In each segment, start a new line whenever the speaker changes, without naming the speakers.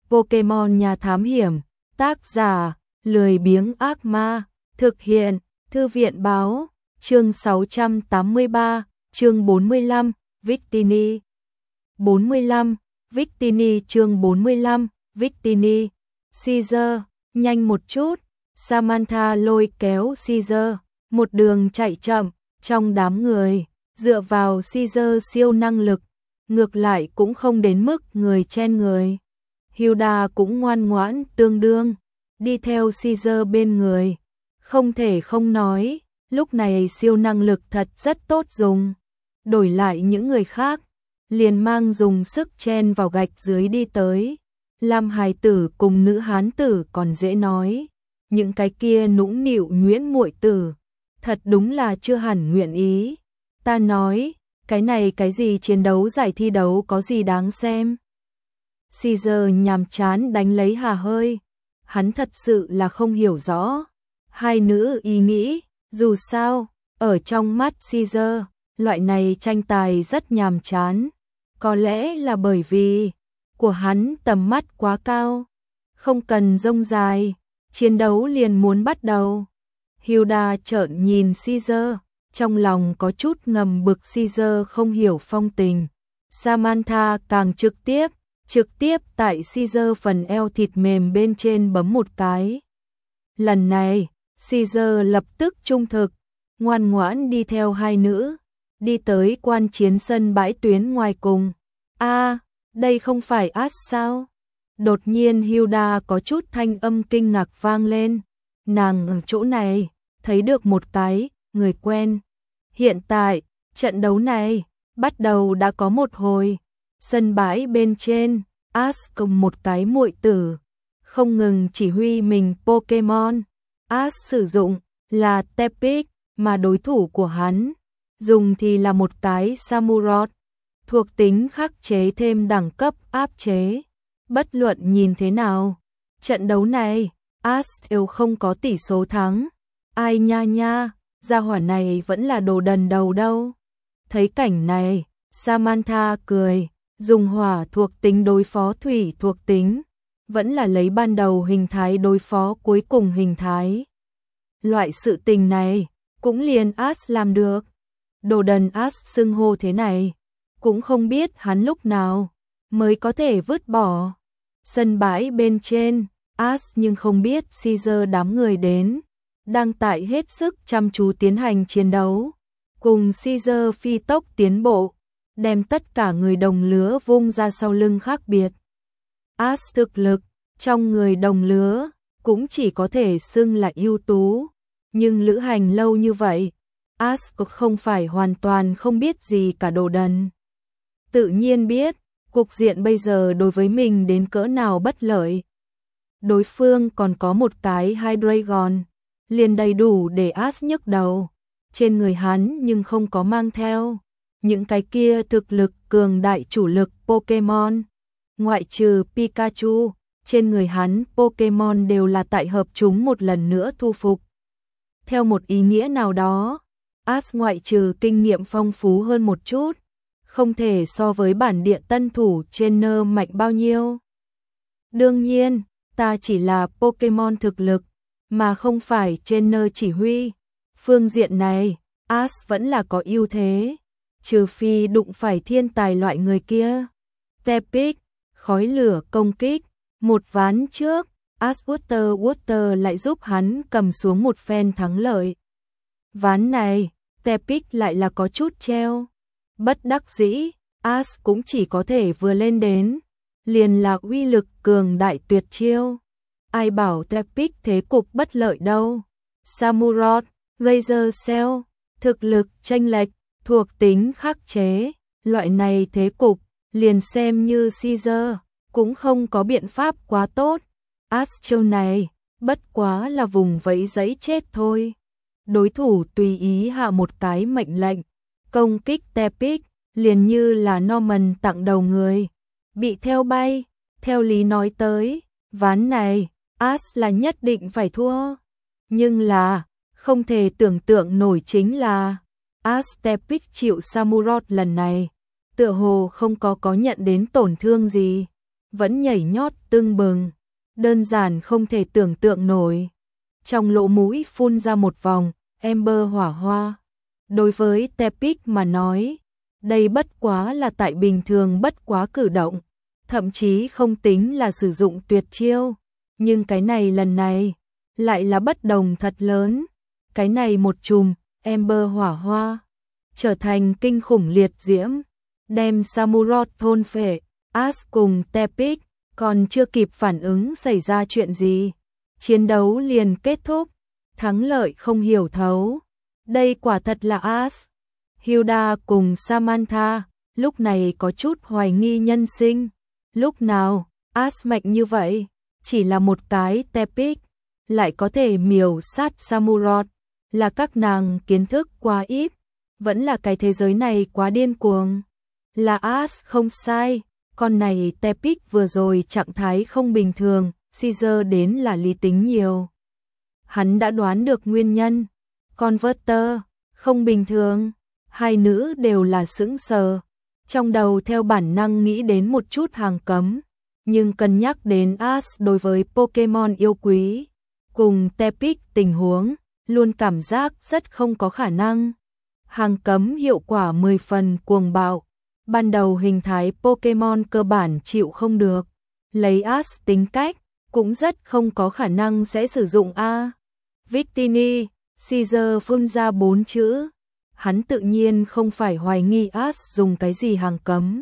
Pokemon nhà thám hiểm, tác giả, lười biếng ác ma, thực hiện, thư viện báo, chương 683, chương 45, Victini. 45, Victini chương 45, Victini. Caesar, nhanh một chút, Samantha lôi kéo Caesar, một đường chạy chậm, trong đám người, dựa vào Caesar siêu năng lực, ngược lại cũng không đến mức người chen người. Hilda cũng ngoan ngoãn tương đương, đi theo Caesar bên người. Không thể không nói, lúc này siêu năng lực thật rất tốt dùng. Đổi lại những người khác, liền mang dùng sức chen vào gạch dưới đi tới. Lam hài tử cùng nữ hán tử còn dễ nói, những cái kia nũng nịu nhuyễn muội tử, thật đúng là chưa hẳn nguyện ý. Ta nói, cái này cái gì chiến đấu giải thi đấu có gì đáng xem. Caesar nhàm chán đánh lấy hà hơi, hắn thật sự là không hiểu rõ hai nữ ý nghĩ, dù sao, ở trong mắt Caesar, loại này tranh tài rất nhàm chán, có lẽ là bởi vì của hắn tầm mắt quá cao, không cần rông dài, chiến đấu liền muốn bắt đầu. Hilda trợn nhìn Caesar, trong lòng có chút ngầm bực Caesar không hiểu phong tình. Samantha càng trực tiếp tại Caesar phần eo thịt mềm bên trên bấm một cái. Lần này, Caesar lập tức trung thực, ngoan ngoãn đi theo hai nữ, đi tới quan chiến sân bãi tuyến ngoài cùng. Đây không phải Ash sao? Đột nhiên Hilda có chút thanh âm kinh ngạc vang lên. Nàng ở chỗ này, thấy được một cái, người quen. Hiện tại, trận đấu này, bắt đầu đã có một hồi. Sân bãi bên trên, Ash cùng một cái muội tử, không ngừng chỉ huy mình Pokemon. Ash sử dụng là Tepic, mà đối thủ của hắn dùng thì là một cái Samurott, thuộc tính khắc chế thêm đẳng cấp áp chế. Bất luận nhìn thế nào, trận đấu này, Ash đều không có tỷ số thắng. Ai nha, gia hỏa này vẫn là đồ đần đầu đâu. Thấy cảnh này, Samantha cười, dùng hỏa thuộc tính đối phó thủy thuộc tính, vẫn là lấy ban đầu hình thái đối phó cuối cùng hình thái. Loại sự tình này, cũng liền Ash làm được. Đồ đần Ash xưng hô thế này, cũng không biết hắn lúc nào mới có thể vứt bỏ. Sân bãi bên trên, Ash nhưng không biết Caesar đám người đến, đang tại hết sức chăm chú tiến hành chiến đấu. Cùng Caesar phi tốc tiến bộ, đem tất cả người đồng lứa vung ra sau lưng khác biệt. Ash thực lực, trong người đồng lứa, cũng chỉ có thể xưng là ưu tú. Nhưng lữ hành lâu như vậy, Ash không phải hoàn toàn không biết gì cả đồ đần. Tự nhiên biết, cục diện bây giờ đối với mình đến cỡ nào bất lợi. Đối phương còn có một cái Hydreigon, liền đầy đủ để Ash nhức đầu. Trên người hắn nhưng không có mang theo những cái kia thực lực cường đại chủ lực Pokemon. Ngoại trừ Pikachu, trên người hắn Pokemon đều là tại hợp chúng một lần nữa thu phục. Theo một ý nghĩa nào đó, Ash ngoại trừ kinh nghiệm phong phú hơn một chút, không thể so với bản địa tân thủ trainer mạnh bao nhiêu. Đương nhiên, ta chỉ là Pokemon thực lực, mà không phải trainer chỉ huy. Phương diện này, Ash vẫn là có ưu thế, trừ phi đụng phải thiên tài loại người kia. Tepic, khói lửa công kích, một ván trước, Ash Water lại giúp hắn cầm xuống một phen thắng lợi. Ván này, Tepic lại là có chút treo. Bất đắc dĩ, Ash cũng chỉ có thể vừa lên đến, liền là uy lực cường đại tuyệt chiêu. Ai bảo Tepic thế cục bất lợi đâu. Samurott, Razor Cell, thực lực chênh lệch, thuộc tính khắc chế, loại này thế cục, liền xem như Caesar, cũng không có biện pháp quá tốt. Ash chiêu này, bất quá là vùng vẫy giấy chết thôi. Đối thủ tùy ý hạ một cái mệnh lệnh, công kích Tepic, liền như là Norman tặng đầu người, bị theo bay. Theo lý nói tới, ván này, Ash là nhất định phải thua. Nhưng là, không thể tưởng tượng nổi chính là, Ash Tepic chịu Samurott lần này, tựa hồ không có nhận đến tổn thương gì. vẫn nhảy nhót tưng bừng, đơn giản không thể tưởng tượng nổi. Trong lỗ mũi phun ra một vòng Ember hỏa hoa. Đối với Tepic mà nói, đây bất quá là tại bình thường bất quá cử động, thậm chí không tính là sử dụng tuyệt chiêu, nhưng cái này lần này lại là bất đồng thật lớn. Cái này một chùm Ember hỏa hoa trở thành kinh khủng liệt diễm, đem Samurott thôn phệ. Ash cùng Tepic còn chưa kịp phản ứng xảy ra chuyện gì, chiến đấu liền kết thúc, thắng lợi không hiểu thấu. Đây quả thật là Ash. Hilda cùng Samantha lúc này có chút hoài nghi nhân sinh. Lúc nào Ash mạnh như vậy, chỉ là một cái Tepic lại có thể miểu sát Samurott, là các nàng kiến thức quá ít, vẫn là cái thế giới này quá điên cuồng. Là Ash không sai, con này Tepic vừa rồi trạng thái không bình thường, Caesar đến là lý tính nhiều. Hắn đã đoán được nguyên nhân, Converter không bình thường, hai nữ đều là sững sờ, trong đầu theo bản năng nghĩ đến một chút hàng cấm, nhưng cân nhắc đến Ash đối với Pokemon yêu quý, cùng Tepic tình huống, luôn cảm giác rất không có khả năng. Hàng cấm hiệu quả 10 phần cuồng bạo, ban đầu hình thái Pokemon cơ bản chịu không được, lấy Ash tính cách, cũng rất không có khả năng sẽ sử dụng A. Victini, Caesar phun ra 4 chữ, hắn tự nhiên không phải hoài nghi Ash dùng cái gì hàng cấm,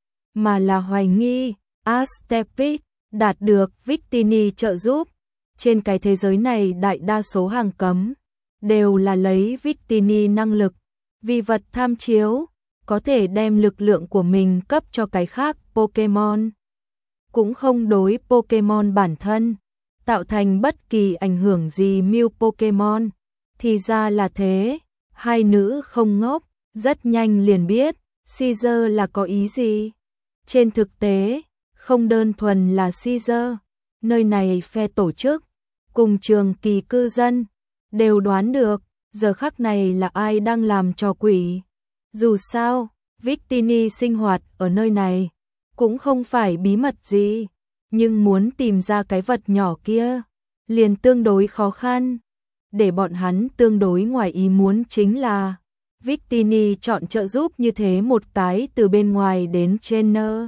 mà là hoài nghi Ash Tepic đạt được Victini trợ giúp. Trên cái thế giới này đại đa số hàng cấm đều là lấy Victini năng lực, vì vật tham chiếu, có thể đem lực lượng của mình cấp cho cái khác Pokemon, cũng không đối Pokemon bản thân tạo thành bất kỳ ảnh hưởng gì mưu Pokemon. Thì ra là thế, hai nữ không ngốc, rất nhanh liền biết Caesar là có ý gì. Trên thực tế, không đơn thuần là Caesar, nơi này phe tổ chức, cùng trường kỳ cư dân, đều đoán được, giờ khắc này là ai đang làm trò quỷ. Dù sao, Victini sinh hoạt ở nơi này, cũng không phải bí mật gì, nhưng muốn tìm ra cái vật nhỏ kia, liền tương đối khó khăn. Để bọn hắn tương đối ngoài ý muốn chính là, Victini chọn trợ giúp như thế một cái từ bên ngoài đến trainer.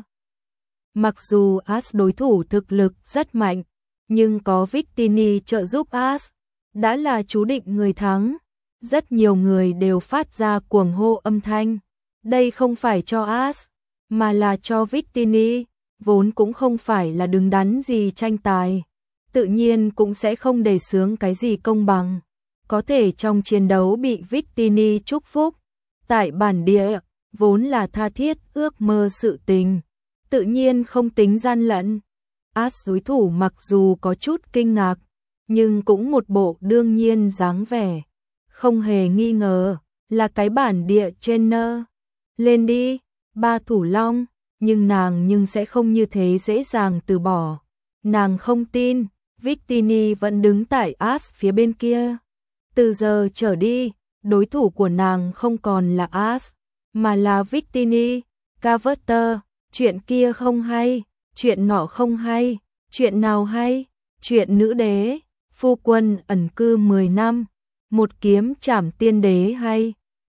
Mặc dù Ash đối thủ thực lực rất mạnh, nhưng có Victini trợ giúp Ash, đã là chú định người thắng. Rất nhiều người đều phát ra cuồng hô âm thanh. Đây không phải cho Ash, mà là cho Victini, vốn cũng không phải là đứng đắn gì tranh tài. Tự nhiên cũng sẽ không đề xướng cái gì công bằng. Có thể trong chiến đấu bị Victini chúc phúc, tại bản địa, vốn là tha thiết ước mơ sự tình. Tự nhiên không tính gian lận. Ash đối thủ mặc dù có chút kinh ngạc, nhưng cũng một bộ đương nhiên dáng vẻ. Không hề nghi ngờ, là cái bản địa trainer. Lên đi, ba thủ long, nhưng nàng sẽ không như thế dễ dàng từ bỏ. Nàng không tin, Victini vẫn đứng tại Ash phía bên kia. Từ giờ trở đi, đối thủ của nàng không còn là Ash, mà là Victini. Converter, chuyện kia không hay, chuyện nọ không hay, chuyện nào hay, chuyện nữ đế, phu quân ẩn cư 10 năm, một kiếm trảm tiên đế hay.